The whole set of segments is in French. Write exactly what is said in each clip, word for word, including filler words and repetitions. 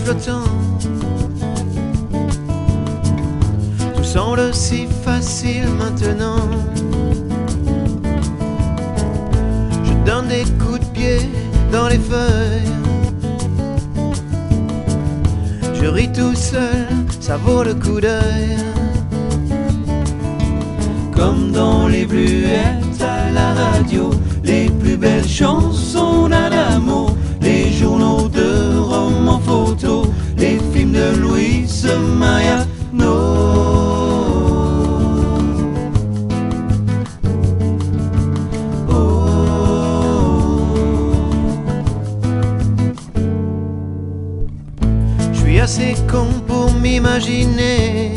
coton. Tout semble si facile maintenant. Je donne des coups de pied dans les feuilles. Je ris tout seul, ça vaut le coup d'œil. Comme dans les bluettes à la radio, les plus belles chansons d'Adamo, les journaux de romans photos, les films de Luis Mariano. Oh. Je suis assez con pour m'imaginer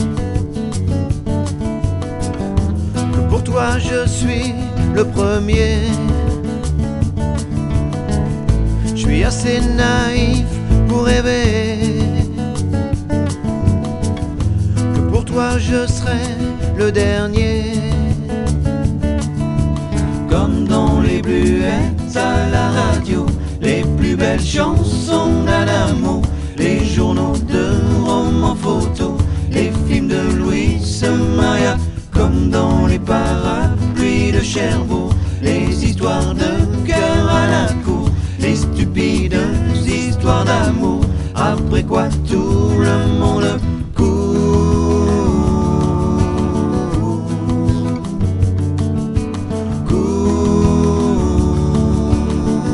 que pour toi je suis le premier. Je suis assez naïf pour rêver que pour toi je serai le dernier. Comme dans les bluettes à la radio, les plus belles chansons d'Adamo, les journaux de romans photos, les films de Luis Mariano. Comme dans les parapluies de Cherbourg, les histoires de cœur à la cour, les stupides histoires d'amour, après quoi tout le monde court. Court.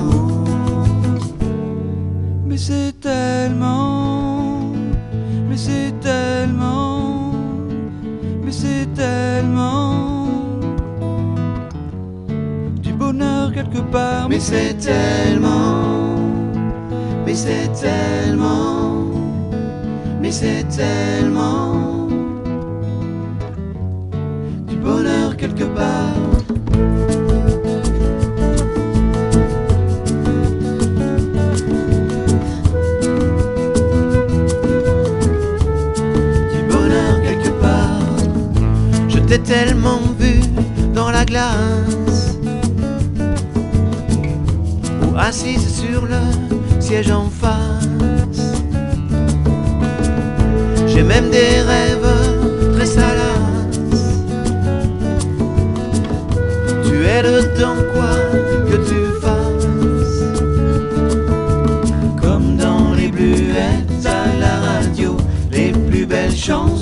Mais c'est tellement, mais c'est tellement, mais c'est tellement du bonheur quelque part. Mais c'est tellement, mais c'est tellement, mais c'est tellement du bonheur quelque part. Du bonheur quelque part. Je t'ai tellement vu dans la glace, ou assise sur le siège en face. J'ai même des rêves très salaces. Tu es dedans quoi que tu fasses. Comme dans les bluettes à la radio, les plus belles chansons